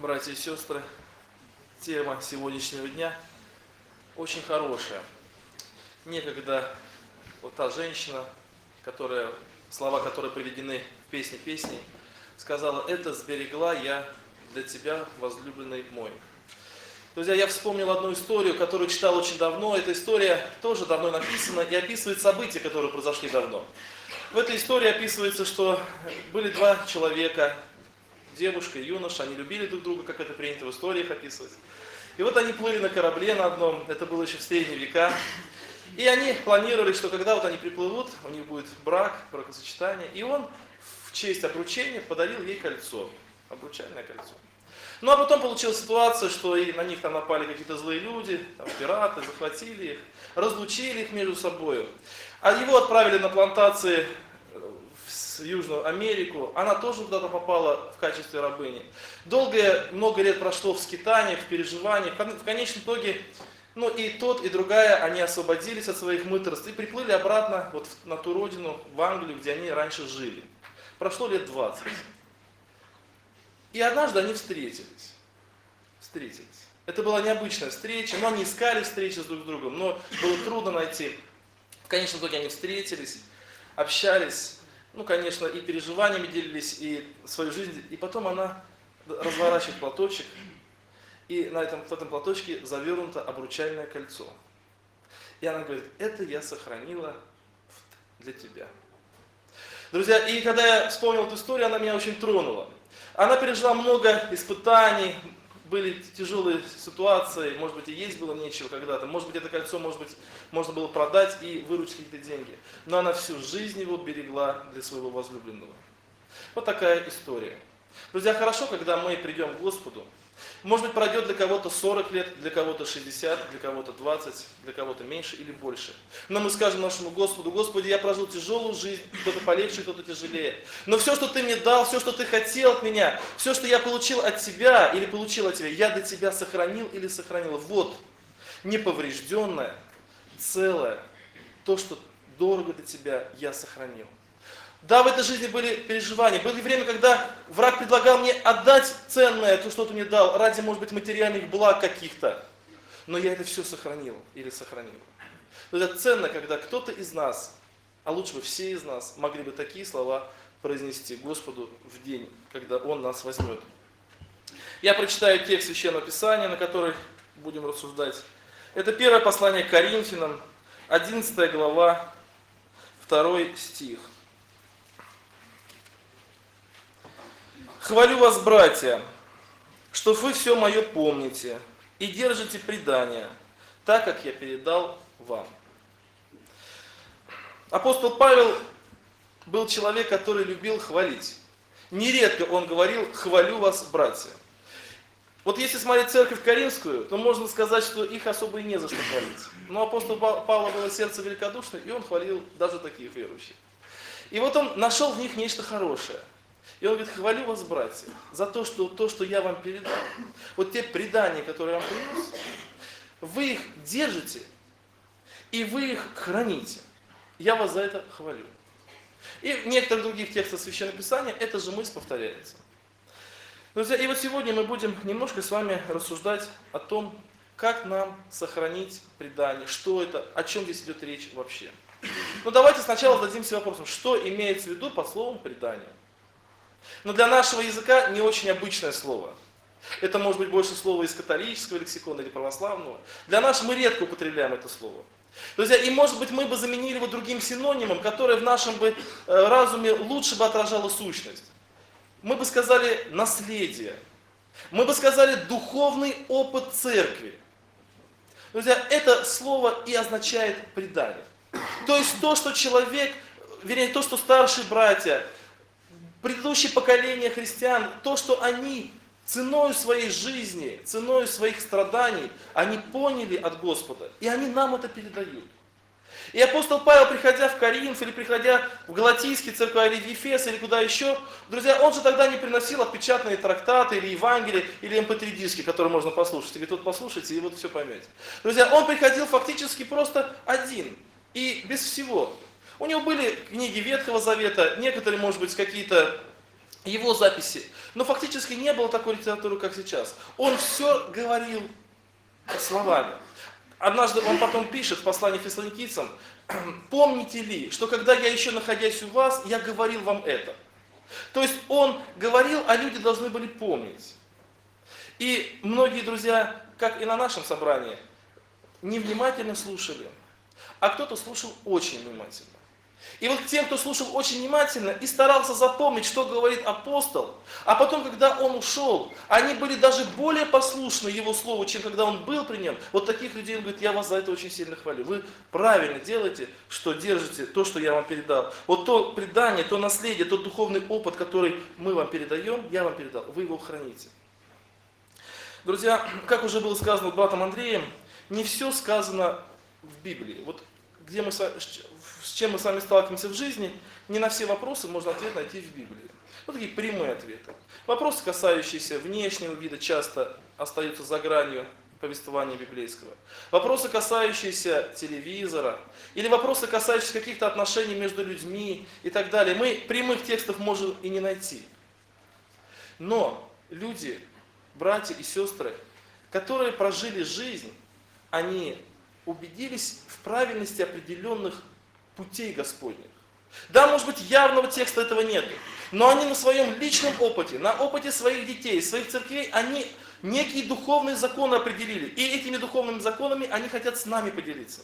Братья и сестры, тема сегодняшнего дня очень хорошая. Некогда вот та женщина, слова которой приведены в песне песней, сказала: «Это сберегла я для тебя, возлюбленный мой». Друзья, я вспомнил одну историю, которую читал очень давно. Эта история тоже давно написана и описывает события, которые произошли давно. В этой истории описывается, что были два человека, девушка и юноша, они любили друг друга, как это принято в историях описывать. И вот они плыли на корабле на одном, это было еще в средние века. И они планировали, что когда вот они приплывут, у них будет брак, бракосочетание. И он в честь обручения подарил ей кольцо, обручальное кольцо. Ну а потом получилась ситуация, что и на них там напали какие-то злые люди, там, пираты, захватили их, разлучили их между собой. А его отправили на плантации в Южную Америку, она тоже куда-то попала в качестве рабыни. Много лет прошло в скитаниях, в переживаниях. В конечном итоге, и тот, и другая, они освободились от своих мытарств и приплыли обратно вот на ту родину, в Англию, где они раньше жили. Прошло лет 20. И однажды они встретились. Это была необычная встреча, но они искали встречи друг с другом, но было трудно найти. В конечном итоге они встретились, общались, конечно, и переживаниями делились, и свою жизнь. И потом она разворачивает платочек, и в этом платочке завернуто обручальное кольцо. И она говорит: «Это я сохранила для тебя». Друзья, и когда я вспомнил эту историю, она меня очень тронула. Она пережила много испытаний, были тяжелые ситуации, может быть, и есть было нечего когда-то, может быть, это кольцо, можно было продать и выручить какие-то деньги. Но она всю жизнь его берегла для своего возлюбленного. Вот такая история. Друзья, хорошо, когда мы придем к Господу. Может быть, пройдет для кого-то 40 лет, для кого-то 60, для кого-то 20, для кого-то меньше или больше. Но мы скажем нашему Господу: «Господи, я прожил тяжелую жизнь, кто-то полегче, кто-то тяжелее. Но все, что Ты мне дал, все, что Ты хотел от меня, все, что я получил от Тебя или получил от Тебя, я для Тебя сохранил или сохранила. Вот, неповрежденное, целое, то, что дорого для Тебя, я сохранил». Да, в этой жизни были переживания. Было время, когда враг предлагал мне отдать ценное, то, что ты мне дал, ради, может быть, материальных благ каких-то. Но я это все сохранил или сохранил. Это ценно, когда кто-то из нас, а лучше бы все из нас, могли бы такие слова произнести Господу в день, когда Он нас возьмет. Я прочитаю текст Священного Писания, на который будем рассуждать. Это первое послание к Коринфянам, 11 глава, 2 стих. «Хвалю вас, братья, что вы все мое помните и держите предание, так как я передал вам». Апостол Павел был человек, который любил хвалить. Нередко он говорил: «Хвалю вас, братья». Вот если смотреть церковь Коринфскую, то можно сказать, что их особо и не за что хвалить. Но апостол Павла было сердце великодушное, и он хвалил даже таких верующих. И вот он нашел в них нечто хорошее. И он говорит: «Хвалю вас, братья, за то, что я вам передал. Вот те предания, которые я вам принес, вы их держите, и вы их храните. Я вас за это хвалю». И в некоторых других текстах Священного Писания эта же мысль повторяется. Друзья, и вот сегодня мы будем немножко с вами рассуждать о том, как нам сохранить предание, что это, о чем здесь идет речь вообще. Но давайте сначала зададимся вопросом, что имеется в виду под словом «предание». Но для нашего языка не очень обычное слово. Это может быть больше слово из католического лексикона или православного. Для нас мы редко употребляем это слово. Друзья, и может быть мы бы заменили его другим синонимом, которое в нашем разуме лучше бы отражало сущность. Мы бы сказали наследие. Мы бы сказали духовный опыт церкви. Друзья, это слово и означает предание. То есть то, что человек, вернее то, что старшие братья, предыдущие поколения христиан, то, что они ценой своей жизни, ценой своих страданий, они поняли от Господа, и они нам это передают. И апостол Павел, приходя в Коринф, или приходя в Галатийский церковь, или в Ефес, или куда еще, друзья, он же тогда не приносил отпечатанные трактаты, или Евангелие, или MP3 диски, которые можно послушать. И говорит: вот послушайте, и вот все поймете. Друзья, он приходил фактически просто один, и без всего. У него были книги Ветхого Завета, некоторые, может быть, какие-то его записи. Но фактически не было такой литературы, как сейчас. Он все говорил словами. Однажды он потом пишет в послании к фессалоникийцам: «Помните ли, что когда я еще находясь у вас, я говорил вам это». То есть он говорил, а люди должны были помнить. И многие друзья, как и на нашем собрании, невнимательно слушали, а кто-то слушал очень внимательно. И вот тем, кто слушал очень внимательно и старался запомнить, что говорит апостол, а потом, когда он ушел, они были даже более послушны его слову, чем когда он был при нем. Вот таких людей он говорит: я вас за это очень сильно хвалю. Вы правильно делаете, что держите то, что я вам передал. Вот то предание, то наследие, тот духовный опыт, который мы вам передаем, я вам передал, вы его храните. Друзья, как уже было сказано братом Андреем, не все сказано в Библии. Вот где мы, с чем мы с вами сталкиваемся в жизни, не на все вопросы можно ответ найти в Библии. Вот такие прямые ответы. Вопросы, касающиеся внешнего вида, часто остаются за гранью повествования библейского. Вопросы, касающиеся телевизора, или вопросы, касающиеся каких-то отношений между людьми и так далее, мы прямых текстов можем и не найти. Но люди, братья и сестры, которые прожили жизнь, они убедились в правильности определенных путей Господних. Да, может быть, явного текста этого нет, но они на своем личном опыте, на опыте своих детей, своих церквей, они некие духовные законы определили. И этими духовными законами они хотят с нами поделиться.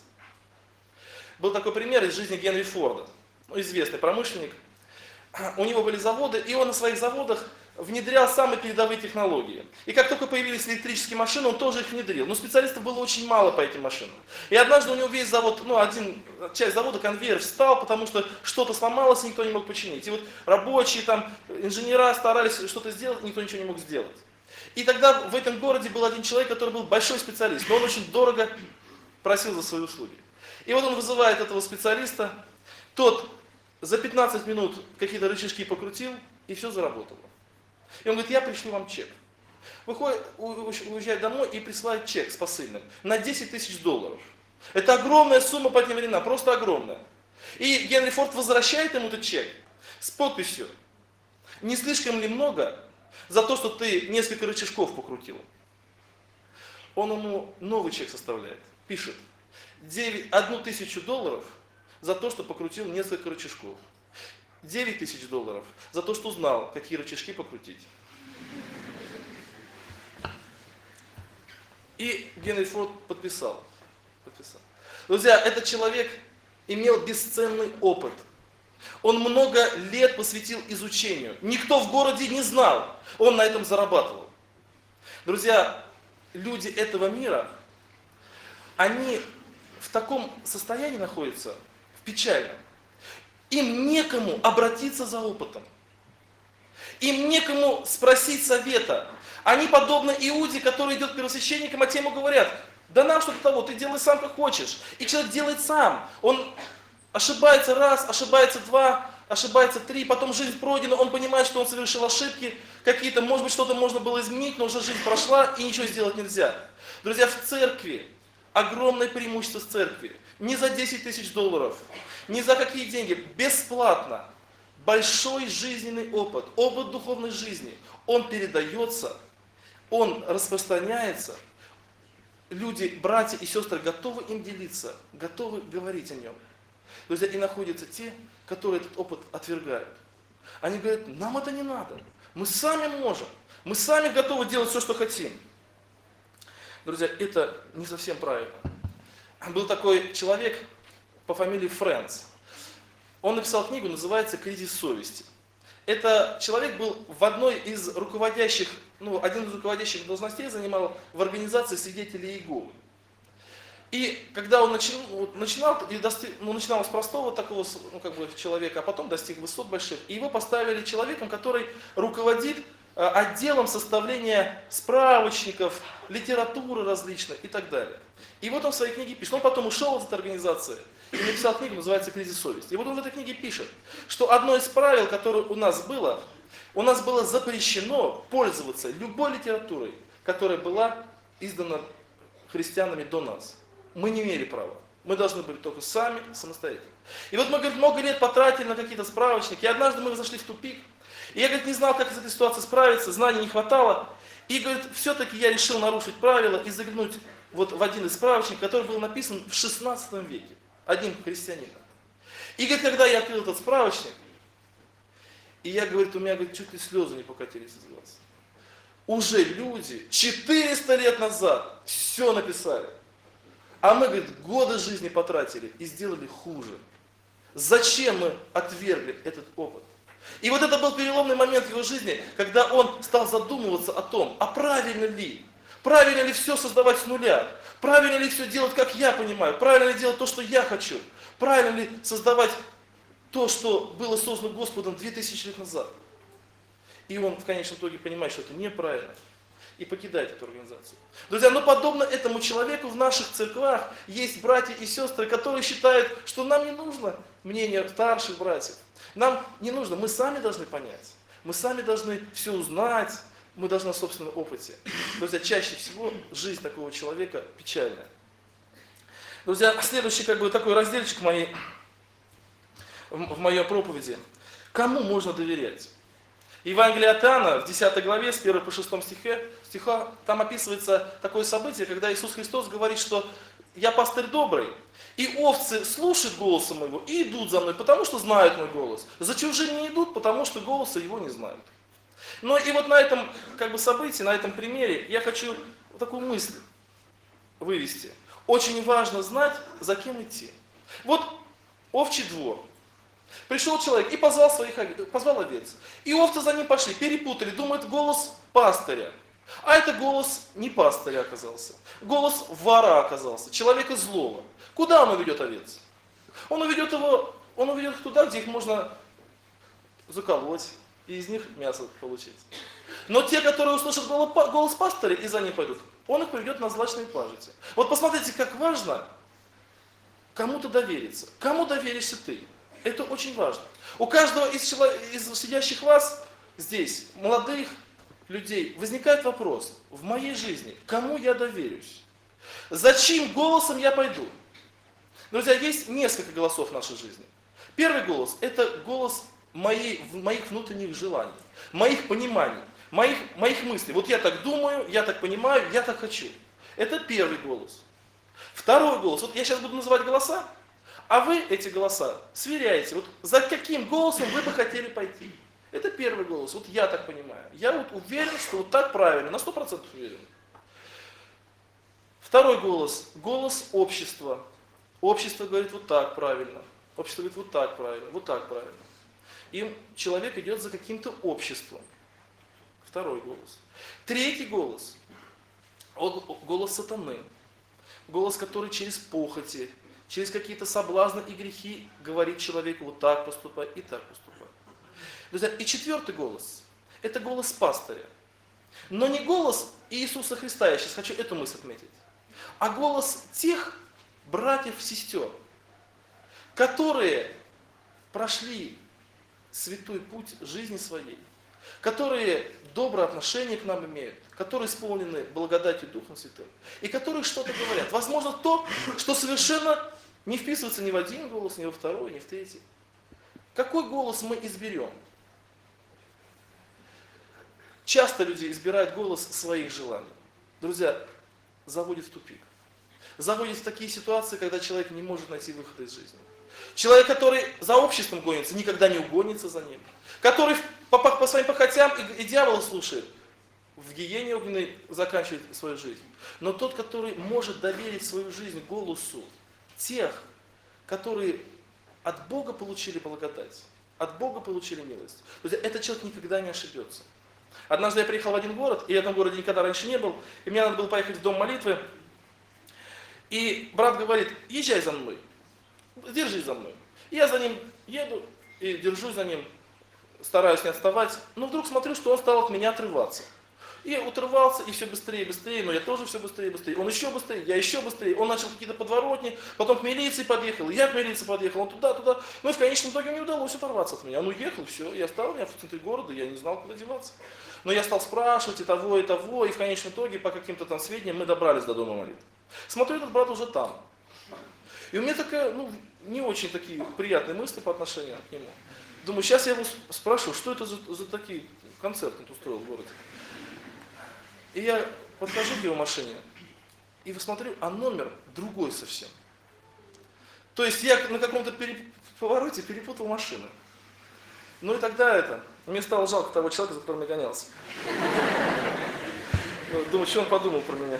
Был такой пример из жизни Генри Форда, известный промышленник. У него были заводы, и он на своих заводах внедрял самые передовые технологии. И как только появились электрические машины, он тоже их внедрил. Но специалистов было очень мало по этим машинам. И однажды у него весь завод, часть завода, конвейер встал, потому что что-то сломалось, и никто не мог починить. И вот рабочие, инженера старались что-то сделать, никто ничего не мог сделать. И тогда в этом городе был один человек, который был большой специалист, но он очень дорого просил за свои услуги. И вот он вызывает этого специалиста, тот за 15 минут какие-то рычажки покрутил, и все заработало. И он говорит: я пришлю вам чек. Уезжает домой и присылает чек с посыльным на $10 000. Это огромная сумма по тем временам, просто огромная. И Генри Форд возвращает ему этот чек с подписью: не слишком ли много за то, что ты несколько рычажков покрутил? Он ему новый чек составляет, пишет: $1000 за то, что покрутил несколько рычажков. $9000 за то, что знал, какие рычажки покрутить. И Генри Форд подписал. Друзья, этот человек имел бесценный опыт. Он много лет посвятил изучению. Никто в городе не знал. Он на этом зарабатывал. Друзья, люди этого мира, они в таком состоянии находятся, в печальном. Им некому обратиться за опытом. Им некому спросить совета. Они подобны Иуде, который идет к первосвященникам, а те ему говорят: да нам что-то того, ты делай сам как хочешь. И человек делает сам. Он ошибается раз, ошибается два, ошибается три, потом жизнь пройдена, он понимает, что он совершил ошибки какие-то, может быть, что-то можно было изменить, но уже жизнь прошла и ничего сделать нельзя. Друзья, в церкви огромное преимущество в церкви. Не за $10 000, не за какие деньги, бесплатно. Большой жизненный опыт, опыт духовной жизни, он передается, он распространяется. Люди, братья и сестры готовы им делиться, готовы говорить о нем. Друзья, и находятся те, которые этот опыт отвергают. Они говорят: нам это не надо, мы сами можем, мы сами готовы делать все, что хотим. Друзья, это не совсем правильно. Был такой человек по фамилии Фрэнс. Он написал книгу, называется «Кризис совести». Это человек был в одной из руководящих, один из руководящих должностей занимал в организации свидетелей Иеговы. И когда он начинал с простого такого человека, а потом достиг высот больших, и его поставили человеком, который руководит отделом составления справочников, литературы различной и так далее. И вот он в своей книге пишет, он потом ушел из этой организации и написал книгу, называется «Кризис совести». И вот он в этой книге пишет, что одно из правил, которое у нас было запрещено пользоваться любой литературой, которая была издана христианами до нас. Мы не имели права. Мы должны были только сами, самостоятельно. И вот мы, много лет потратили на какие-то справочники, и однажды мы зашли в тупик. И я, говорит, не знал, как из этой ситуации справиться, знаний не хватало. И, говорит, все-таки я решил нарушить правила и заглянуть вот в один из справочников, который был написан в 16 веке, одним христианином. И, говорит, когда я открыл этот справочник, и я, говорит, у меня, говорит, чуть ли слезы не покатились из глаз. Уже люди 400 лет назад все написали. А мы, говорит, годы жизни потратили и сделали хуже. Зачем мы отвергли этот опыт? И вот это был переломный момент в его жизни, когда он стал задумываться о том, а правильно ли все создавать с нуля, правильно ли все делать, как я понимаю, правильно ли делать то, что я хочу, правильно ли создавать то, что было создано Господом 2000 лет назад. И он в конечном итоге понимает, что это неправильно, и покидает эту организацию. Друзья, но подобно этому человеку в наших церквах есть братья и сестры, которые считают, что нам не нужно мнение старших братьев. Нам не нужно, мы сами должны понять, мы сами должны все узнать, мы должны на собственном опыте. Друзья, чаще всего жизнь такого человека печальная. Друзья, следующий такой разделчик в моей проповеди. Кому можно доверять? Евангелие от Иоанна в 10 главе с 1 по 6 стиха, там описывается такое событие, когда Иисус Христос говорит, что я пастырь добрый, и овцы слушают голоса моего и идут за мной, потому что знают мой голос. За чужим не идут, потому что голоса его не знают. Но и вот на этом событии, на этом примере я хочу такую мысль вывести. Очень важно знать, за кем идти. Вот овчий двор. Пришел человек и позвал овец. И овцы за ним пошли, перепутали, думают, голос пастыря. А это голос не пастыря оказался. Голос вора оказался, человека злого. Куда он уведет овец? Он уведет их туда, где их можно заколоть и из них мясо получить. Но те, которые услышат голос пастыря и за ним пойдут, он их приведет на злачные пажити. Вот посмотрите, как важно кому-то довериться. Кому доверишься ты? Это очень важно. У каждого из сидящих вас здесь, молодых людей, возникает вопрос в моей жизни, кому я доверюсь? За чьим голосом я пойду? Друзья, есть несколько голосов в нашей жизни. Первый голос – это голос моих внутренних желаний, моих пониманий, моих мыслей. Вот я так думаю, я так понимаю, я так хочу. Это первый голос. Второй голос. Вот я сейчас буду называть голоса, а вы эти голоса сверяете. Вот за каким голосом вы бы хотели пойти. Это первый голос. Вот я так понимаю. Я вот уверен, что вот так правильно, на 100% уверен. Второй голос. Голос общества. Общество говорит вот так правильно. Общество говорит вот так правильно, вот так правильно. И человек идет за каким-то обществом. Второй голос. Третий голос. Голос сатаны. Голос, который через похоти, через какие-то соблазны и грехи говорит человеку вот так поступай и так поступай. Друзья, и четвертый голос. Это голос пастыря. Но не голос Иисуса Христа, я сейчас хочу эту мысль отметить, а голос тех братьев и сестер, которые прошли святой путь жизни своей, которые доброе отношение к нам имеют, которые исполнены благодатью Духом Святым, и которые что-то говорят. Возможно, то, что совершенно не вписывается ни в один голос, ни во второй, ни в третий. Какой голос мы изберем? Часто люди избирают голос своих желаний. Друзья, заводит в тупик. Заводит в такие ситуации, когда человек не может найти выхода из жизни. Человек, который за обществом гонится, никогда не угонится за ним. Который по своим похотям и дьявола слушает, в гиене огненной заканчивает свою жизнь. Но тот, который может доверить свою жизнь голосу тех, которые от Бога получили благодать, от Бога получили милость, этот человек никогда не ошибется. Однажды я приехал в один город, и я в этом городе никогда раньше не был, и мне надо было поехать в дом молитвы, и брат говорит, езжай за мной, держись за мной. И я за ним еду и держусь за ним, стараюсь не отставать, но вдруг смотрю, что он стал от меня отрываться. И отрывался, и все быстрее и быстрее, но я тоже все быстрее и быстрее. Он еще быстрее, я еще быстрее. Он начал какие-то подворотни, потом к милиции подъехал, я к милиции подъехал, он туда. Ну и в конечном итоге не удалось оторваться от меня. Он уехал, все, я стал, я в центре города, я не знал, куда деваться. Но я стал спрашивать и того, и в конечном итоге, по каким-то там сведениям, мы добрались до дома молитвы. Смотрю, этот брат уже там. И у меня такая, не очень такие приятные мысли по отношению к нему. Думаю, сейчас я его спрошу, что это за такие концерты он устроил в городе. И я подхожу к его машине и смотрю, а номер другой совсем. То есть я на каком-то повороте перепутал машины. Ну и тогда мне стало жалко того человека, за которым я гонялся. Думаю, что он подумал про меня.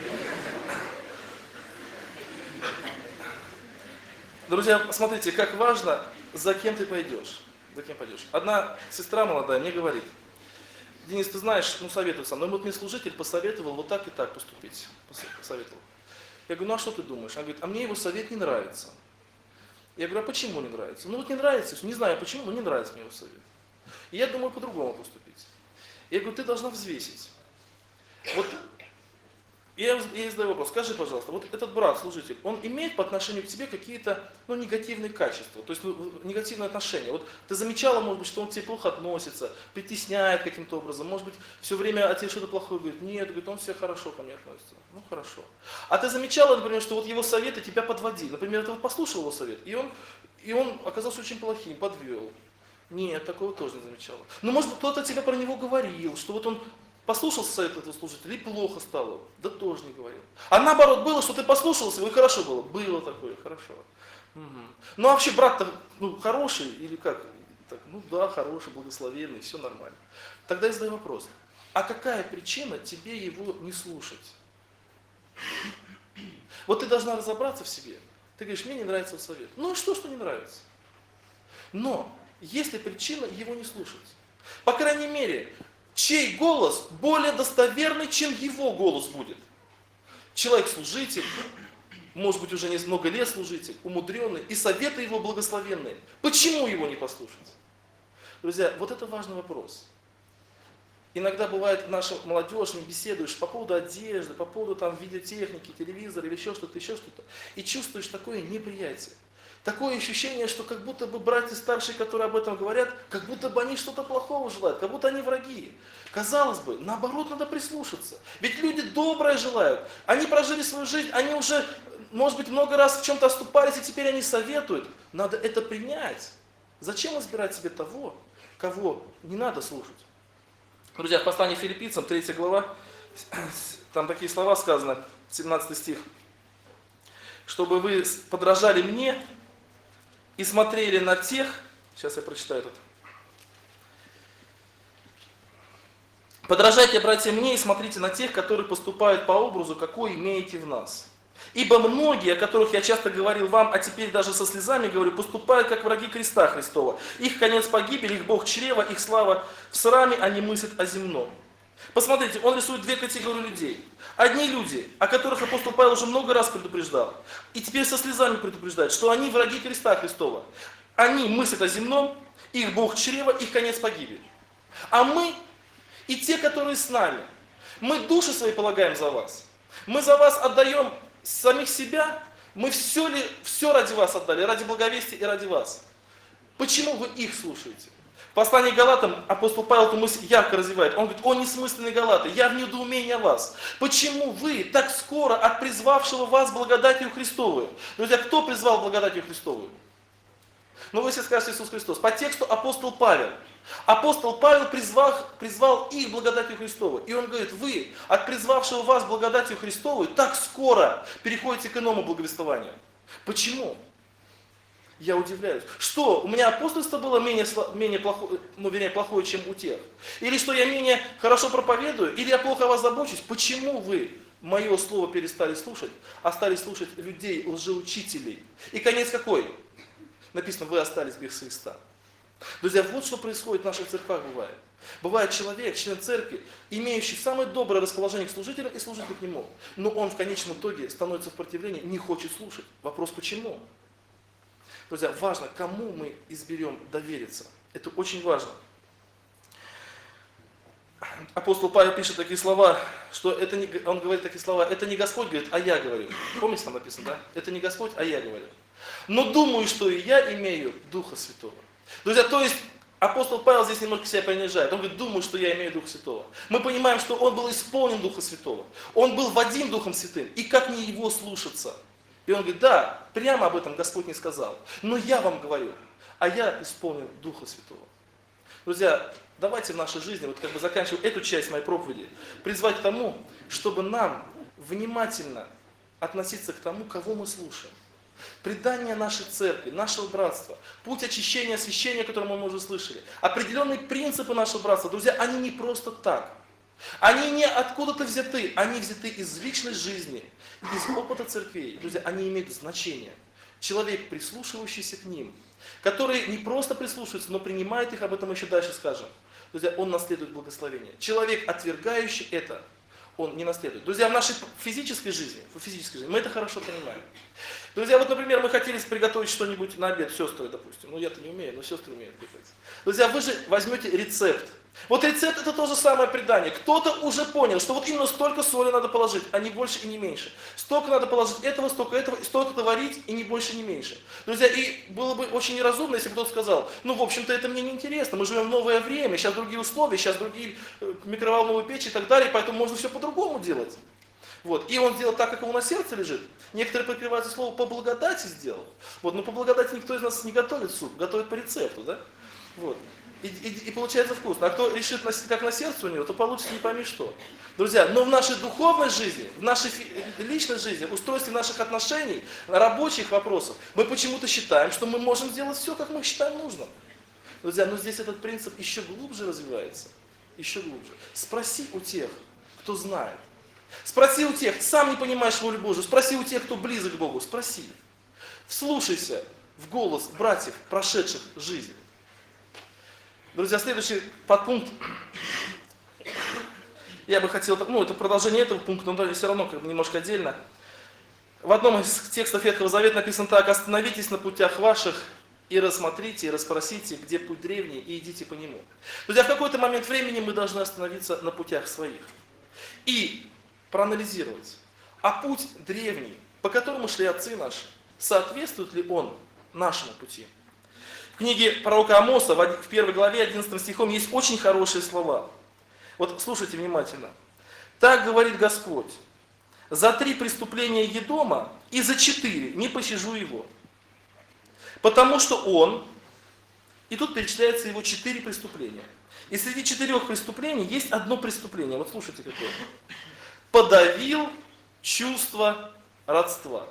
Друзья, смотрите, как важно, за кем ты пойдешь. За кем пойдешь. Одна сестра молодая мне говорит: Денис, ты знаешь, советуй со мной. Вот мне служитель посоветовал вот так и так поступить. Посоветовал. Я говорю, ну а что ты думаешь? Она говорит, а мне его совет не нравится. Я говорю, а почему не нравится? Ну вот не нравится, не знаю почему, но не нравится мне его совет. И я думаю по-другому поступить. Я говорю, ты должна взвесить. Вот я задаю вопрос, скажи, пожалуйста, вот этот брат, служитель, он имеет по отношению к тебе какие-то негативные качества, то есть негативные отношения. Вот ты замечала, может быть, что он к тебе плохо относится, притесняет каким-то образом, может быть, все время о тебе что-то плохое говорит. Нет, говорит, он все хорошо ко мне относится. Ну хорошо. А ты замечала, например, что вот его советы тебя подводили. Например, ты вот послушал его совет, и он оказался очень плохим, подвел. Нет, такого тоже не замечала. Но может быть, кто-то тебе про него говорил, что вот он послушался совет этого служителя и плохо стало. Да тоже не говорил. А наоборот, было, что ты послушался, и хорошо было. Было такое, хорошо. Угу. Ну а вообще брат-то хороший или как? Так, да, хороший, благословенный, все нормально. Тогда я задаю вопрос. А какая причина тебе его не слушать? Вот ты должна разобраться в себе. Ты говоришь, мне не нравится совет. Ну и что не нравится? Но есть ли причина его не слушать? По крайней мере, чей голос более достоверный, чем его голос будет? Человек-служитель, может быть уже много лет служитель, умудренный, и советы его благословенные. Почему его не послушать? Друзья, вот это важный вопрос. Иногда бывает, наша молодежь, не беседуешь по поводу одежды, по поводу видеотехники, телевизора или еще что-то, и чувствуешь такое неприятие. Такое ощущение, что как будто бы братья старшие, которые об этом говорят, как будто бы они что-то плохого желают, как будто они враги. Казалось бы, наоборот, надо прислушаться. Ведь люди доброе желают. Они прожили свою жизнь, они уже, может быть, много раз в чем-то оступались, и теперь они советуют. Надо это принять. Зачем избирать себе того, кого не надо слушать? Друзья, в послании Филиппийцам, 3 глава, там такие слова сказаны, 17 стих. Чтобы вы подражали мне и смотрели на тех, сейчас я прочитаю тут. Подражайте, братья, мне и смотрите на тех, которые поступают по образу, какой имеете в нас. Ибо многие, о которых я часто говорил вам, а теперь даже со слезами говорю, поступают как враги креста Христова. Их конец погибель, их Бог чрева, их слава в сраме, они мыслят о земном. Посмотрите, он рисует две категории людей. Одни люди, о которых апостол Павел уже много раз предупреждал, и теперь со слезами предупреждает, что они враги креста Христова. Они мыслят о земном, их Бог чрева, их конец погибель. А мы и те, которые с нами, мы души свои полагаем за вас. Мы за вас отдаем самих себя, мы все ради вас отдали, ради благовестия и ради вас. Почему вы их слушаете? В послании к Галатам апостол Павел эту мысль ярко развивает. Он говорит, о несмысленные Галаты, я в недоумении о вас. Почему вы так скоро от призвавшего вас благодатью Христовую? Друзья, кто призвал благодатью Христовую? Вы все скажете Иисус Христос. По тексту апостол Павел. Апостол Павел призвал их благодатью Христовой. И он говорит, вы от призвавшего вас благодатью Христовой так скоро переходите к иному благовествованию. Почему? Я удивляюсь. Что, у меня апостольство было менее плохое, чем у тех? Или что я менее хорошо проповедую? Или я плохо о вас забочусь? Почему вы мое слово перестали слушать, а стали слушать людей, лжеучителей? И конец какой? Написано, вы остались без Христа. Друзья, вот что происходит в наших церквах бывает. Бывает человек, член церкви, имеющий самое доброе расположение к служителям и служителю к нему. Но он в конечном итоге становится в противлении, не хочет слушать. Вопрос почему? Друзья, важно, кому мы изберем довериться. Это очень важно. Апостол Павел пишет такие слова, что он говорит такие слова, это не Господь говорит, а я говорю. Помните, там написано, да? Это не Господь, а я говорю. Но думаю, что и я имею Духа Святого. Друзья, то есть апостол Павел здесь немножко себя принижает. Он говорит, думаю, что я имею Духа Святого. Мы понимаем, что он был исполнен Духа Святого. Он был водим Духом Святым. И как не его слушаться? И он говорит, да, прямо об этом Господь не сказал. Но я вам говорю. а я исполнен Духа Святого. Друзья, давайте в нашей жизни, вот как бы заканчивая эту часть моей проповеди, призвать к тому, чтобы нам внимательно относиться к тому, кого мы слушаем. Предание нашей церкви, нашего братства, путь очищения, освящения, который мы уже слышали, определенные принципы нашего братства, друзья, они не просто так. Они не откуда-то взяты, они взяты из личной жизни, из опыта церквей. Друзья, они имеют значение. Человек, прислушивающийся к ним, который не просто прислушивается, но принимает их, об этом еще дальше скажем. Друзья, он наследует благословение. Человек, отвергающий это, он не наследует. Друзья, в нашей физической жизни мы это хорошо понимаем. Друзья, вот, например, мы хотели приготовить что-нибудь на обед, сестры, допустим. Ну, я-то не умею, но сестры умеют готовить. Друзья, вы же возьмете рецепт. Вот рецепт это то же самое предание. Кто-то уже понял, что вот именно столько соли надо положить, а не больше и не меньше. Столько надо положить этого, и столько-то варить, и не больше, не меньше. Друзья, и было бы очень неразумно, если бы кто-то сказал, ну, в общем-то, это мне не интересно, мы живем в новое время, сейчас другие условия, сейчас другие микроволновые печи и так далее, поэтому можно все по-другому делать. Вот. И он сделал так, как ему на сердце лежит. Некоторые прикрываются слово «по благодати» сделал. Вот. Но по благодати никто из нас не готовит суп, готовит по рецепту. Да? Вот. И получается вкусно. А кто решит, как на сердце у него, то получится не пойми что. Друзья, но в нашей духовной жизни, в нашей личной жизни, устройстве наших отношений, рабочих вопросов, мы почему-то считаем, что мы можем сделать все, как мы считаем нужным. Друзья, но здесь этот принцип еще глубже развивается. Еще глубже. Спроси у тех, кто знает. Спроси у тех, сам не понимаешь волю Божию, спроси у тех, кто близок к Богу, спроси. Вслушайся в голос братьев, прошедших жизнь. Друзья, следующий подпункт, я бы хотел, это продолжение этого пункта, но все равно как бы немножко отдельно. В одном из текстов Ветхого Завета написано так: «Остановитесь на путях ваших и рассмотрите, и расспросите, где путь древний, и идите по нему». Друзья, в какой-то момент времени мы должны остановиться на путях своих и проанализировать, а путь древний, по которому шли отцы наши, соответствует ли он нашему пути. В книге пророка Амоса, в 1 главе 11 стихом, есть очень хорошие слова. Вот слушайте внимательно. «Так говорит Господь: за 3 преступления Едома и за 4 не пощажу его, потому что он...» И тут перечисляется его 4 преступления. И среди 4 преступлений есть одно преступление. Вот слушайте какое. «Подавил чувство родства».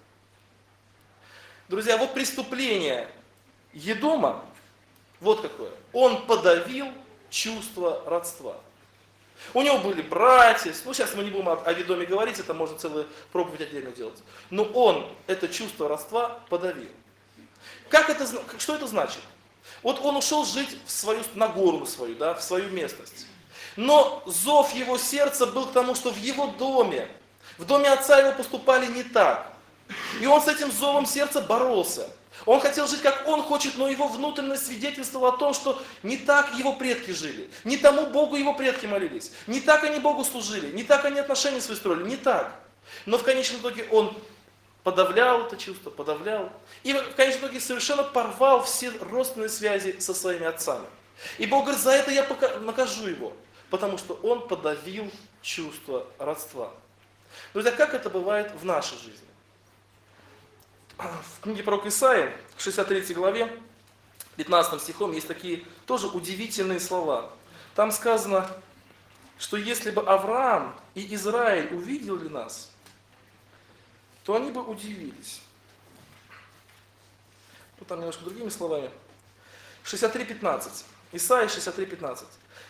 Друзья, вот преступление Едома, вот какое. Он подавил чувство родства. У него были братья, сейчас мы не будем о Едоме говорить, это можно целую проповедь отдельно делать. Но он это чувство родства подавил. Что это значит? Вот он ушел жить на гору свою, да, в свою местность. Но зов его сердца был к тому, что в его доме, в доме отца его поступали не так. И он с этим зовом сердца боролся. Он хотел жить, как он хочет, но его внутренность свидетельствовала о том, что не так его предки жили, не тому Богу его предки молились, не так они Богу служили, не так они отношения свои строили, не так. Но в конечном итоге он подавлял это чувство, подавлял. И в конечном итоге совершенно порвал все родственные связи со своими отцами. И Бог говорит: за это я накажу его, потому что он подавил чувство родства. Друзья, как это бывает в нашей жизни? В книге пророка Исаии, в 63 главе, 15 стихом, есть такие тоже удивительные слова. Там сказано, что если бы Авраам и Израиль увидели нас, то они бы удивились. Ну, там немножко другими словами. 63:15. Исаия 63:15.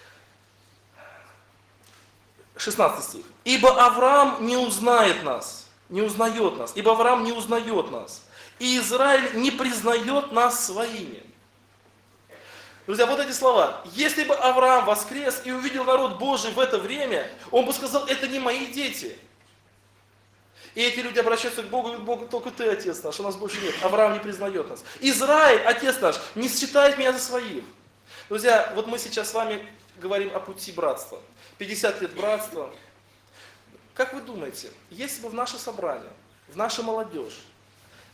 16 стих. «Ибо Авраам не узнает нас». Не узнает нас, ибо Авраам не узнает нас, и Израиль не признает нас своими. Друзья, вот эти слова. Если бы Авраам воскрес и увидел народ Божий в это время, он бы сказал: это не мои дети. И эти люди обращаются к Богу и говорят: Бог, только ты, Отец наш, у нас больше нет. Авраам не признает нас. Израиль, Отец наш, не считает меня за своих. Друзья, вот мы сейчас с вами говорим о пути братства. 50 лет братства. Как вы думаете, если бы в наше собрание, в нашу молодежь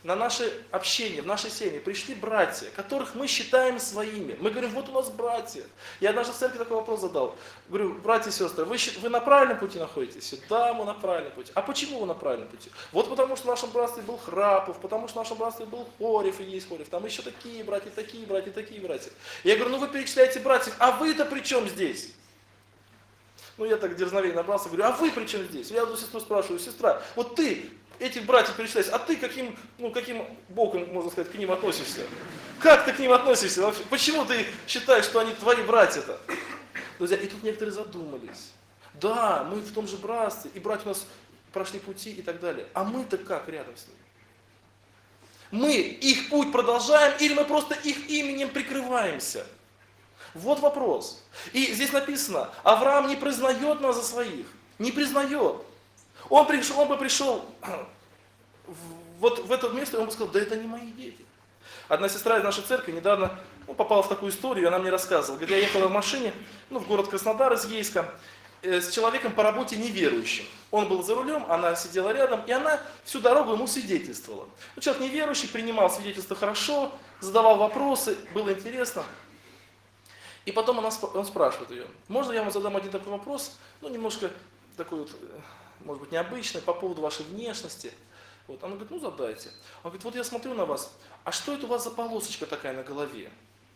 на наше общение, в нашей семье пришли братья, которых мы считаем своими. Мы говорим, вот у нас братья. Я однажды в церкви такой вопрос задал. Говорю, братья и сестры, вы на правильном пути находитесь? Да, мы на правильном пути. А почему вы на правильном пути? Вот потому что в нашем братстве был Храпов, потому что в нашем братстве был Хорев и есть Хорев. Там еще такие братья, такие братья, такие братья. Я говорю, вы перечисляете братьев, а вы-то при чем здесь? Я так дерзновение набрался, говорю, а вы при чем здесь? Я одну сестру спрашиваю, сестра, вот ты этих братьев перечисляешь, а ты каким боком, можно сказать, к ним относишься? Как ты к ним относишься вообще? Почему ты считаешь, что они твои братья-то? Друзья, и тут некоторые задумались. Да, мы в том же братстве, и братья у нас прошли пути и так далее. А мы-то как рядом с ними? Мы их путь продолжаем или мы просто их именем прикрываемся? Вот вопрос. И здесь написано, Авраам не признает нас за своих. Не признает. Он бы пришел вот в это место, и он бы сказал, да это не мои дети. Одна сестра из нашей церкви недавно попала в такую историю, она мне рассказывала. Говорит, я ехала в машине в город Краснодар из Ейска с человеком по работе неверующим. Он был за рулем, она сидела рядом, и она всю дорогу ему свидетельствовала. Человек неверующий, принимал свидетельство хорошо, задавал вопросы, было интересно. И потом он спрашивает ее, можно я вам задам один такой вопрос, немножко такой вот, может быть, необычный, по поводу вашей внешности. Она говорит, задайте. Он говорит, вот я смотрю на вас, а что это у вас за полосочка такая на голове?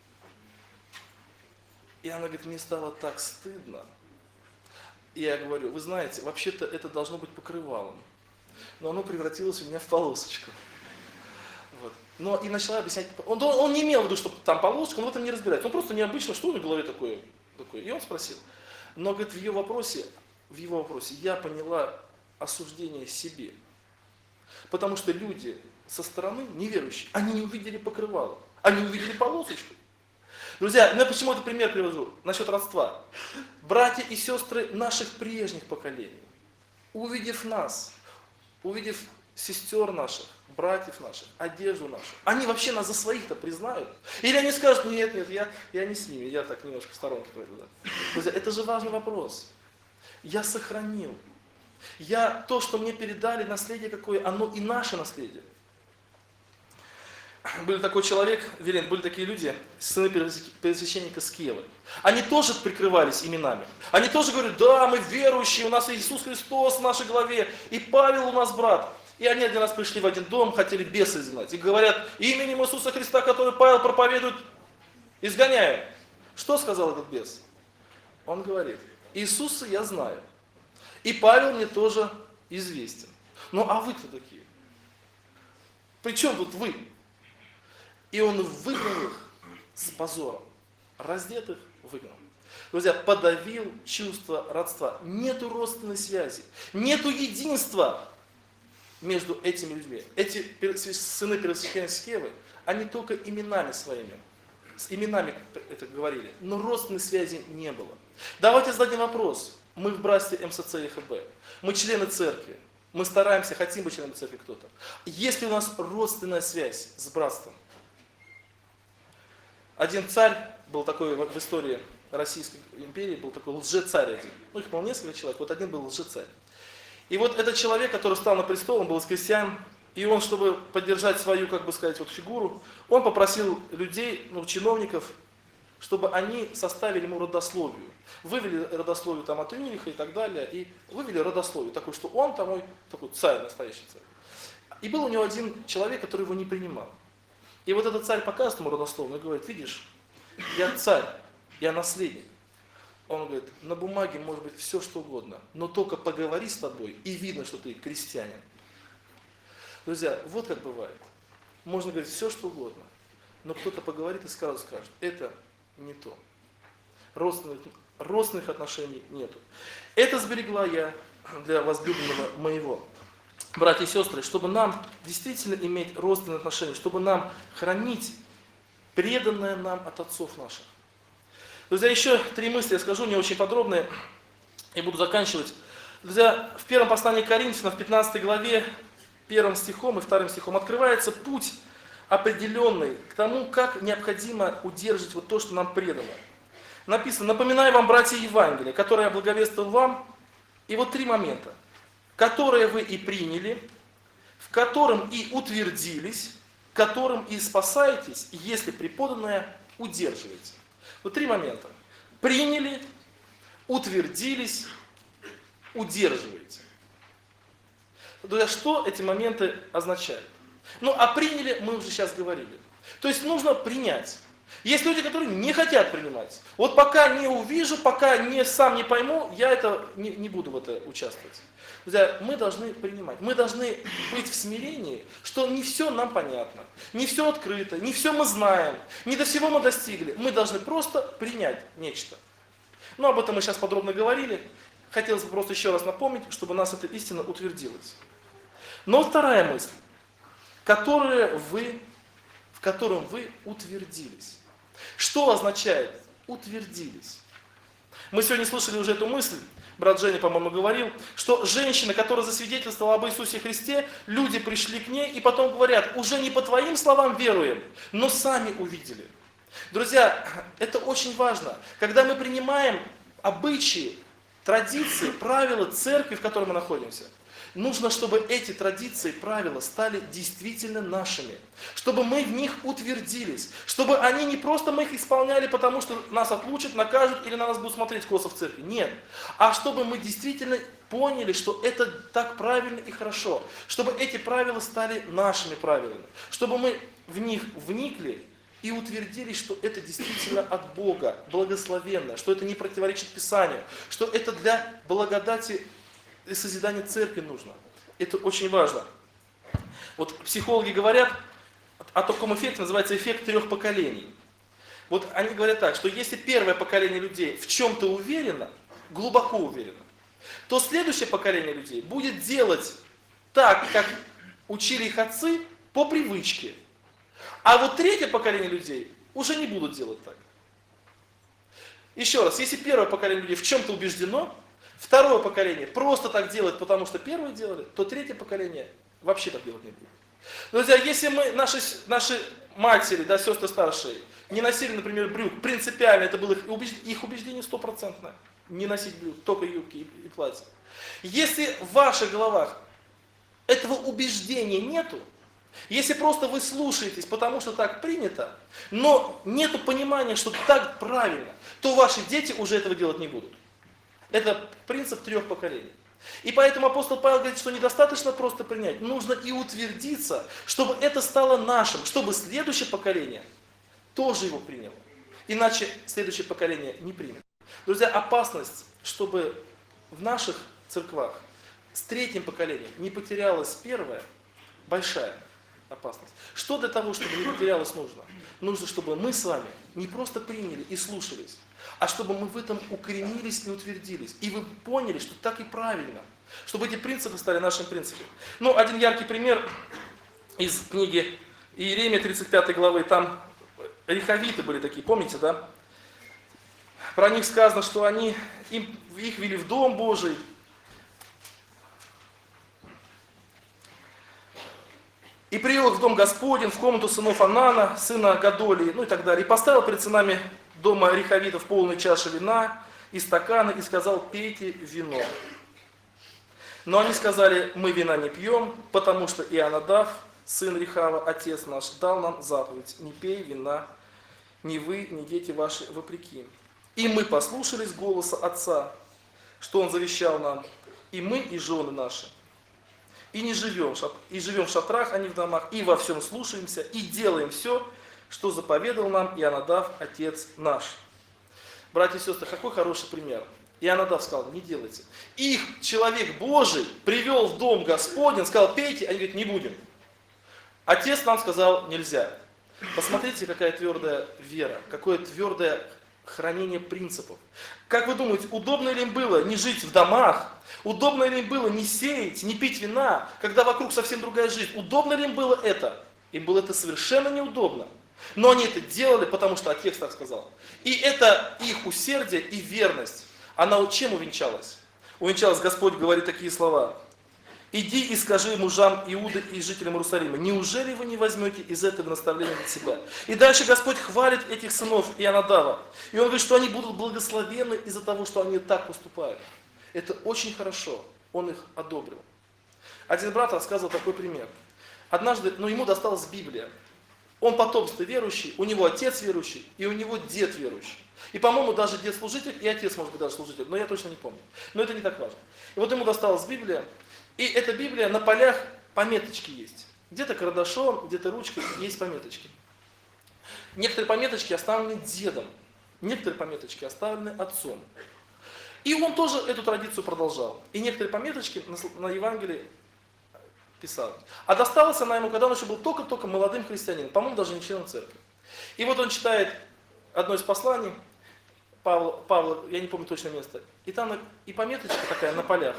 И она говорит, мне стало так стыдно. И я говорю, вы знаете, вообще-то это должно быть покрывалом. Но оно превратилось у меня в полосочку. И начала объяснять. Он не имел в виду, что там полосочка, он в этом не разбирается. Он просто необычно, что у него в голове такое. И он спросил. Но, говорит, в его вопросе я поняла осуждение себе. Потому что люди со стороны неверующие, они не увидели покрывало, они увидели полосочку. Друзья, я почему этот пример привожу? Насчет родства. Братья и сестры наших прежних поколений, увидев нас, увидев сестер наших, братьев наших, одежду нашу, они вообще нас за своих-то признают? Или они скажут, нет, я не с ними, я так немножко в сторонке пойду. Да? Друзья, это же важный вопрос. Я сохранил. То, что мне передали, наследие какое, оно и наше наследие. Был такой человек, были такие люди, сыны первосвященника Скевы. Они тоже прикрывались именами. Они тоже говорят, да, мы верующие, у нас Иисус Христос в нашей главе, и Павел у нас брат. И они один раз пришли в один дом, хотели беса изгнать. И говорят, именем Иисуса Христа, который Павел проповедует, изгоняем. Что сказал этот бес? Он говорит, Иисуса я знаю. И Павел мне тоже известен. А вы кто такие? При чем тут вы? И он выгнал их с позором. Раздетых выгнал. Друзья, подавил чувство родства. Нету родственной связи. Нету единства между этими людьми. Эти сыны первосвященника Скевы, они только именами своими. С именами это говорили. Но родственной связи не было. Давайте зададим вопрос. Мы в братстве МСЦ и ХБ. Мы члены церкви. Мы стараемся, хотим быть членами церкви кто-то. Есть ли у нас родственная связь с братством? Один царь был такой в истории Российской империи, был такой лжецарь один. Их было несколько человек, вот один был лжецарь. И вот этот человек, который стал на престол, он был из крестьян, и он, чтобы поддержать свою, фигуру, он попросил людей, чиновников, чтобы они составили ему родословию. Вывели родословию от Юриха и так далее, и вывели родословию, такой, что он такой царь, настоящий царь. И был у него один человек, который его не принимал. И вот этот царь показывает ему родословную и говорит, видишь, я царь, я наследник. Он говорит, на бумаге может быть все что угодно, но только поговори с тобой, и видно, что ты крестьянин. Друзья, вот как бывает. Можно говорить все что угодно, но кто-то поговорит и сразу скажет, это не то. Родственных отношений нету. Это сберегла я для возлюбленного моего. Братья и сестры, чтобы нам действительно иметь родственные отношения, чтобы нам хранить преданное нам от отцов наших. Друзья, еще 3 мысли я скажу, не очень подробные, и буду заканчивать. Друзья, в первом послании к Коринфянам, в 15 главе, 1 стихом и 2 стихом открывается путь определенный к тому, как необходимо удерживать вот то, что нам предано. Написано, напоминаю вам, братья, Евангелие, которое я благовествовал вам, и вот 3 момента, которые вы и приняли, в котором и утвердились, которым и спасаетесь, если преподанное удерживаете. Вот 3 момента. Приняли, утвердились, удерживаете. Друзья, что эти моменты означают? Ну, а приняли, мы уже сейчас говорили. То есть нужно принять. Есть люди, которые не хотят принимать. Вот пока не увижу, пока сам не пойму, я не буду в это участвовать. Друзья, мы должны принимать. Мы должны быть в смирении, что не все нам понятно, не все открыто, не все мы знаем, не до всего мы достигли. Мы должны просто принять нечто. Ну, об этом мы сейчас подробно говорили. Хотелось бы просто еще раз напомнить, чтобы у нас эта истина утвердилась. Но вторая мысль, в котором вы утвердились. Что означает утвердились? Мы сегодня слышали уже эту мысль, брат Женя, по-моему, говорил, что женщина, которая засвидетельствовала об Иисусе Христе, люди пришли к ней и потом говорят, уже не по твоим словам веруем, но сами увидели. Друзья, это очень важно. Когда мы принимаем обычаи, традиции, правила церкви, в которой мы находимся, нужно, чтобы эти традиции, правила стали действительно нашими. Чтобы мы в них утвердились. Чтобы они не просто мы их исполняли, потому что нас отлучат, накажут или на нас будут смотреть косо в церкви. Нет. А чтобы мы действительно поняли, что это так правильно и хорошо. Чтобы эти правила стали нашими правилами. Чтобы мы в них вникли и утвердились, что это действительно от Бога, благословенно, что это не противоречит Писанию, что это для благодати и созидание церкви нужно. Это очень важно. Вот психологи говорят о таком эффекте, называется эффект 3 поколений. Вот они говорят так, что если первое поколение людей в чем-то уверено, глубоко уверено, то следующее поколение людей будет делать так, как учили их отцы, по привычке. А вот третье поколение людей уже не будут делать так. Еще раз, если первое поколение людей в чем-то убеждено, второе поколение просто так делает, потому что первые делали, то третье поколение вообще так делать не будет. Друзья, если наши матери, да, сестры старшие, не носили, например, брюк, принципиально, это было их убеждение 100%, не носить брюк, только юбки и платья. Если в ваших головах этого убеждения нету, если просто вы слушаетесь, потому что так принято, но нету понимания, что так правильно, то ваши дети уже этого делать не будут. Это принцип 3 поколений. И поэтому апостол Павел говорит, что недостаточно просто принять, нужно и утвердиться, чтобы это стало нашим, чтобы следующее поколение тоже его приняло. Иначе следующее поколение не примет. Друзья, опасность, чтобы в наших церквах с 3-м поколением не потерялось первое, большая опасность. Что для того, чтобы не потерялось, нужно? Нужно, чтобы мы с вами не просто приняли и слушались, а чтобы мы в этом укоренились и утвердились. И вы поняли, что так и правильно. Чтобы эти принципы стали нашим принципом. Ну, один яркий пример из книги Иеремия 35 главы. Там рехавиты были такие, помните, да? Про них сказано, что их вели в Дом Божий. И привел их в Дом Господень, в комнату сынов Анана, сына Гадолии, ну и так далее. И поставил перед сынами дома рехавитов полную чашу вина и стаканы, и сказал, пейте вино. Но они сказали, мы вина не пьем, потому что Ионадав, сын Рехава, отец наш, дал нам заповедь, не пей вина, ни вы, ни дети ваши, вопреки. И мы послушались голоса отца, что он завещал нам, и мы, и жены наши. И живем в шатрах, а не в домах, и во всем слушаемся, и делаем все, что заповедал нам Ионадав, отец наш. Братья и сестры, какой хороший пример. Ионадав сказал, не делайте. Их человек Божий привел в Дом Господень, сказал, пейте, они говорят, не будем. Отец нам сказал, нельзя. Посмотрите, какая твердая вера, какое твердое хранение принципов. Как вы думаете, удобно ли им было не жить в домах? Удобно ли им было не сеять, не пить вина, когда вокруг совсем другая жизнь? Удобно ли им было это? Им было это совершенно неудобно. Но они это делали, потому что Отец так сказал. И это их усердие и верность, она чем увенчалась? Увенчалась, Господь говорит такие слова. Иди и скажи мужам Иуды и жителям Иерусалима, неужели вы не возьмете из этого наставления для себя? И дальше Господь хвалит этих сынов Ионадава. И Он говорит, что они будут благословенны из-за того, что они так поступают. Это очень хорошо. Он их одобрил. Один брат рассказывал такой пример. Однажды, ему досталась Библия. Он потомственный верующий, у него отец верующий, и у него дед верующий. И, по-моему, даже дед служитель, и отец, может быть, даже служитель, но я точно не помню. Но это не так важно. И вот ему досталась Библия, и эта Библия на полях пометочки есть. Где-то карандашом, где-то ручкой есть пометочки. Некоторые пометочки оставлены дедом, некоторые пометочки оставлены отцом. И он тоже эту традицию продолжал. И некоторые пометочки на Евангелии писал. А досталась она ему, когда он еще был только-только молодым христианином, по-моему, даже не членом церкви. И вот он читает одно из посланий Павла, я не помню точно место, и там и пометочка такая на полях.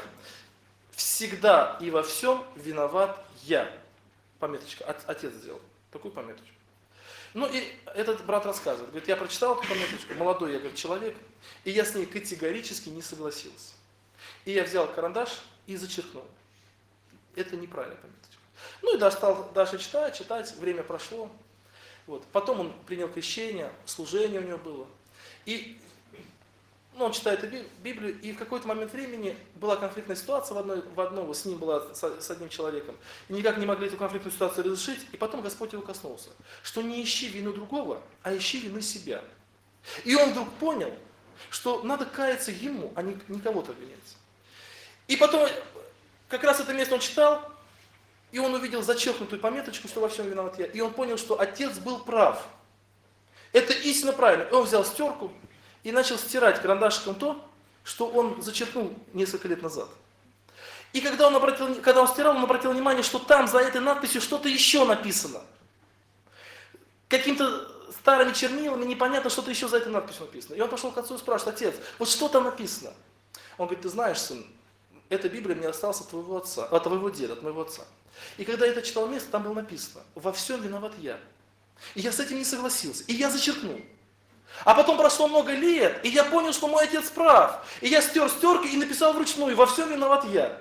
Всегда и во всем виноват я. Пометочка, отец сделал такую пометочку. И этот брат рассказывает, говорит, я прочитал эту пометочку, молодой, я, говорит, человек, и я с ней категорически не согласился. И я взял карандаш и зачеркнул. Это неправильная пометочка. И стал дальше читать, время прошло. Вот. Потом он принял крещение, служение у него было. И он читает Библию, и в какой-то момент времени была конфликтная ситуация в одном, с ним была с одним человеком. И никак не могли эту конфликтную ситуацию разрешить, и потом Господь его коснулся. Что не ищи вину другого, а ищи вины себя. И он вдруг понял, что надо каяться ему, а не кого-то обвинять. И потом, как раз это место он читал, и он увидел зачеркнутую пометочку, что во всем виноват я. И он понял, что отец был прав. Это истинно правильно. И он взял стерку и начал стирать карандашиком то, что он зачеркнул несколько лет назад. И когда он стирал, он обратил внимание, что там за этой надписью что-то еще написано. Каким-то старыми чернилами, непонятно, что-то еще за этой надписью написано. И он пошел к отцу и спрашивает, отец, вот что там написано? Он говорит, ты знаешь, сын, эта Библия мне осталась от твоего отца, от твоего деда, от моего отца. И когда я это читал место, там было написано, во всем виноват я. И я с этим не согласился, и я зачеркнул. А потом прошло много лет, и я понял, что мой отец прав. И я стер стеркой и написал вручную, во всем виноват я.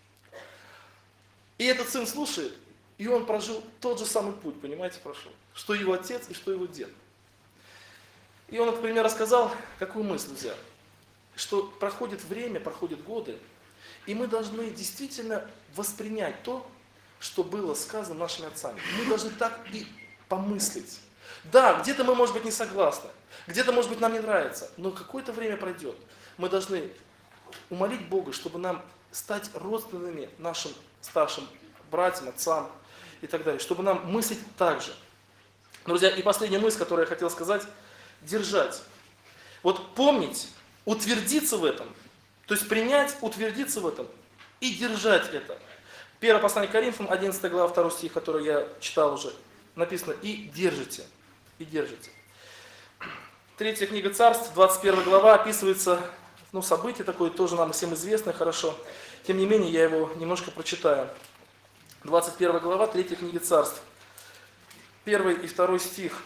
И этот сын слушает, и он прожил тот же самый путь, понимаете, прошел. Что его отец и что его дед. И он, например, рассказал, какую мысль взял. Что проходит время, проходят годы, и мы должны действительно воспринять то, что было сказано нашими отцами. Мы должны так и помыслить. Да, где-то мы, может быть, не согласны, где-то, может быть, нам не нравится, но какое-то время пройдет. Мы должны умолить Бога, чтобы нам стать родственными нашим старшим братьям, отцам и так далее, чтобы нам мыслить так же. Друзья, и последняя мысль, которую я хотел сказать, держать. Вот помнить, утвердиться в этом, то есть принять, утвердиться в этом и держать это. Первое послание к Коринфянам, 11 глава, 2 стих, который я читал уже, написано «и держите». И держите. Третья книга Царств, 21 глава, описывается событие такое, тоже нам всем известное хорошо. Тем не менее, я его немножко прочитаю. 21 глава, 3 книга Царств. 1 и 2 стих.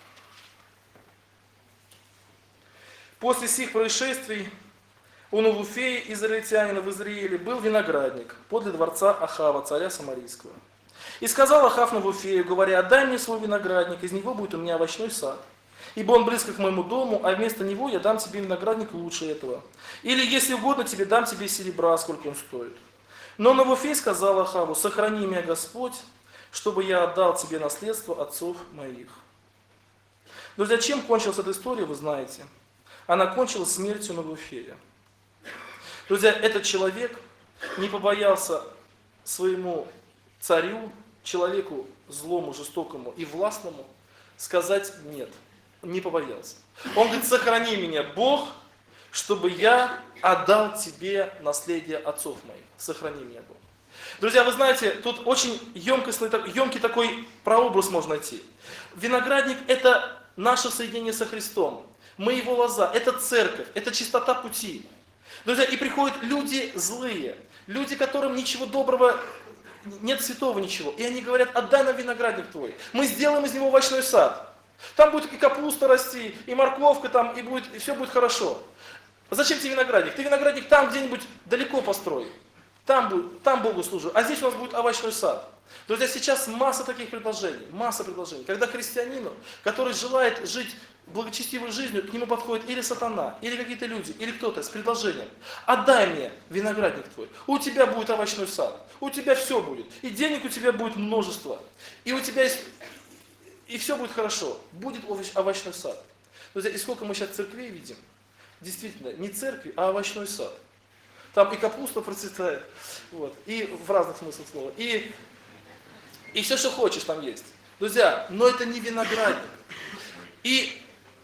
После сих происшествий у Навуфея, израильтянина в Израиле, был виноградник подле дворца Ахава, царя Самарийского. И сказал Ахав Навуфею, говоря, отдай мне свой виноградник, из него будет у меня овощной сад. Ибо он близко к моему дому, а вместо него я дам тебе виноградник лучше этого. Или, если угодно тебе, дам тебе серебра, сколько он стоит. Но Навуфей сказал Ахаву, сохрани меня, Господь, чтобы я отдал тебе наследство отцов моих. Друзья, чем кончилась эта история, вы знаете. Она кончилась смертью Навуфея. Друзья, этот человек не побоялся своему царю, человеку злому, жестокому и властному сказать нет. Не побоялся. Он говорит, сохрани меня, Бог, чтобы я отдал тебе наследие отцов моих. Сохрани меня, Бог. Друзья, вы знаете, тут очень емкий такой прообраз можно найти. Виноградник – это наше соединение со Христом. Мы его лоза, это церковь, это чистота пути. Друзья, и приходят люди злые, люди, которым ничего доброго, нет святого ничего. И они говорят, отдай нам виноградник твой, мы сделаем из него овощной сад. Там будет и капуста расти, и морковка там, и все будет хорошо. Зачем тебе виноградник? Ты виноградник там где-нибудь далеко построй. Там Богу служи. А здесь у нас будет овощной сад. Друзья, сейчас масса таких предложений, масса предложений. Когда христианину, который желает жить благочестивой жизнью, к нему подходит или сатана, или какие-то люди, или кто-то с предложением: отдай мне виноградник твой, у тебя будет овощной сад, у тебя все будет, и денег у тебя будет множество, и у тебя есть, и все будет хорошо, будет овощной сад. Друзья, и сколько мы сейчас церквей видим, действительно, не церкви, а овощной сад. Там и капуста процветает, вот, и в разных смыслах слова, и все, что хочешь, там есть. Друзья, но это не виноградник. И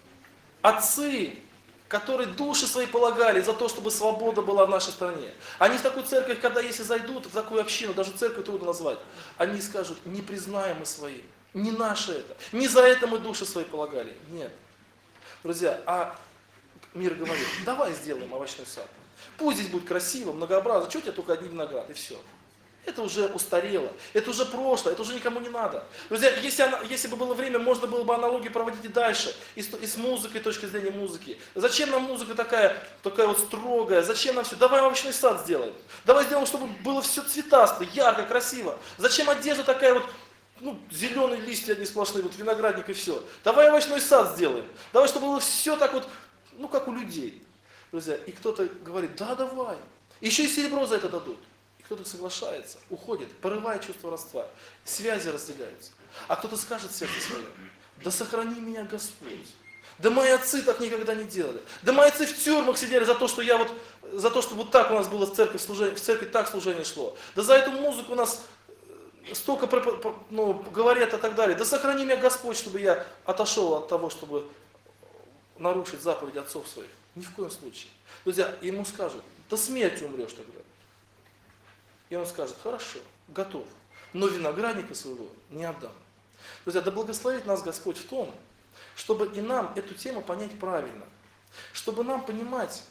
отцы, которые души свои полагали за то, чтобы свобода была в нашей стране, они в такую церковь, когда если зайдут, в такую общину, даже церковь трудно назвать, они скажут: не признаем мы свои, не наше это, не за это мы души свои полагали. Нет. Друзья, а мир говорит: давай сделаем овощной сад. Пусть здесь будет красиво, многообразно, что у тебя только одни виноград, и все. Это уже устарело, это уже прошлое, это уже никому не надо. Друзья, если бы было время, можно было бы аналогии проводить и дальше, и с музыкой, с точки зрения музыки. Зачем нам музыка такая вот строгая, зачем нам все? Давай овощной сад сделаем. Давай сделаем, чтобы было все цветастое, ярко, красиво. Зачем одежда такая вот, зеленые листья одни сплошные, вот виноградник и все. Давай овощной сад сделаем. Давай, чтобы было все так вот, как у людей. Друзья, и кто-то говорит: да, давай. Еще и серебро за это дадут. Кто-то соглашается, уходит, порывает чувство родства, связи разделяются. А кто-то скажет в сердце своем: да сохрани меня Господь. Да мои отцы так никогда не делали. Да мои отцы в тюрьмах сидели за то, что вот так у нас было в церкви так служение шло. Да за эту музыку у нас столько говорят и так далее. Да сохрани меня Господь, чтобы я отошел от того, чтобы нарушить заповеди отцов своих. Ни в коем случае. Друзья, ему скажут: да смертью умрешь тогда. И он скажет: хорошо, готов, но виноградника своего не отдам. Друзья, да благословит нас Господь в том, чтобы и нам эту тему понять правильно. Чтобы нам понимать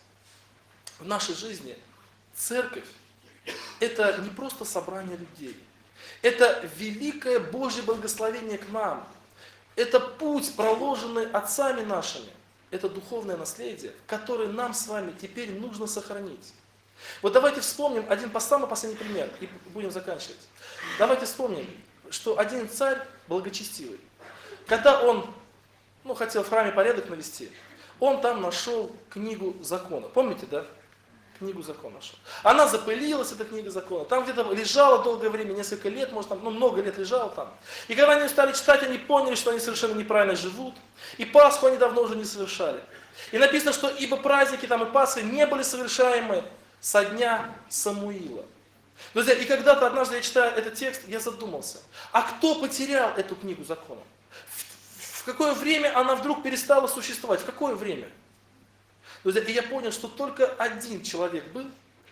в нашей жизни, церковь – это не просто собрание людей. Это великое Божье благословение к нам. Это путь, проложенный отцами нашими. Это духовное наследие, которое нам с вами теперь нужно сохранить. Вот давайте вспомним самый последний пример, и будем заканчивать. Давайте вспомним, что один царь благочестивый, когда он хотел в храме порядок навести, он там нашел книгу закона. Помните, да? Книгу закона нашел. Она запылилась, эта книга закона. Там где-то лежала долгое время, несколько лет, может, много лет лежала там. И когда они стали читать, они поняли, что они совершенно неправильно живут. И Пасху они давно уже не совершали. И написано, что ибо праздники там и Пасхи не были совершаемы со дня Самуила. Друзья, и когда-то однажды я читаю этот текст, я задумался: а кто потерял эту книгу закона? В какое время она вдруг перестала существовать? В какое время? Друзья, и я понял, что только один человек был,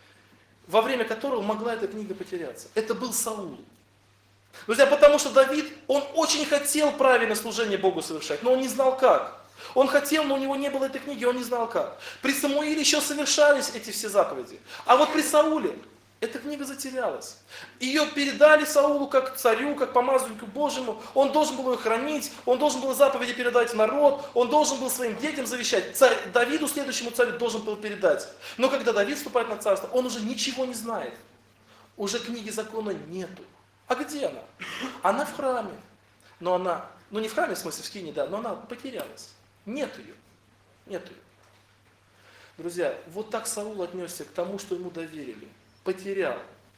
во время которого могла эта книга потеряться. Это был Саул. Друзья, потому что Давид, он очень хотел правильное служение Богу совершать, но он не знал как. Он хотел, но у него не было этой книги, он не знал как. При Самуиле еще совершались эти все заповеди. А вот при Сауле эта книга затерялась. Ее передали Саулу как царю, как помазаннику Божьему. Он должен был ее хранить, он должен был заповеди передать в народ, он должен был своим детям завещать. Давиду, следующему царю, должен был передать. Но когда Давид вступает на царство, он уже ничего не знает. Уже книги закона нету. А где она? Она в храме. Но она, не в храме, в смысле в скине, да, но она потерялась. Нет ее. Нет ее. Друзья, вот так Саул отнесся к тому, что ему доверили. Потерял.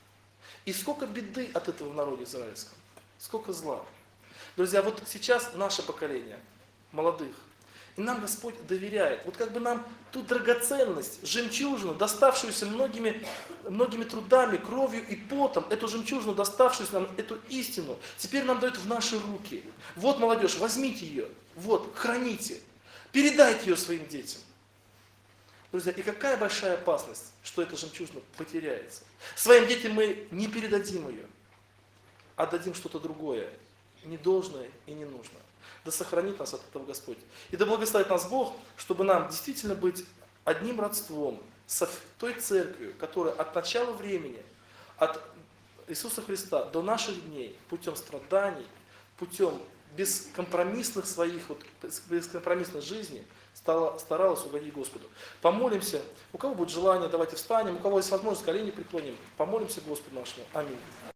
И сколько беды от этого в народе израильском. Сколько зла. Друзья, вот сейчас наше поколение, молодых, и нам Господь доверяет. Вот как бы нам ту драгоценность, жемчужину, доставшуюся многими трудами, кровью и потом, эту жемчужину, доставшуюся нам, эту истину, теперь нам дают в наши руки. Вот, молодежь, возьмите ее, вот, храните, передайте ее своим детям. Друзья, и какая большая опасность, что эта жемчужина потеряется. Своим детям мы не передадим ее, а дадим что-то другое, недолжное и ненужное. Да сохранит нас от этого Господь. И да благословит нас Бог, чтобы нам действительно быть одним родством с той церковью, которая от начала времени, от Иисуса Христа до наших дней, путем страданий, путем бескомпромиссных бескомпромиссной жизни, старалась угодить Господу. Помолимся. У кого будет желание, давайте встанем. У кого есть возможность, колени преклоним. Помолимся Господу нашему. Аминь.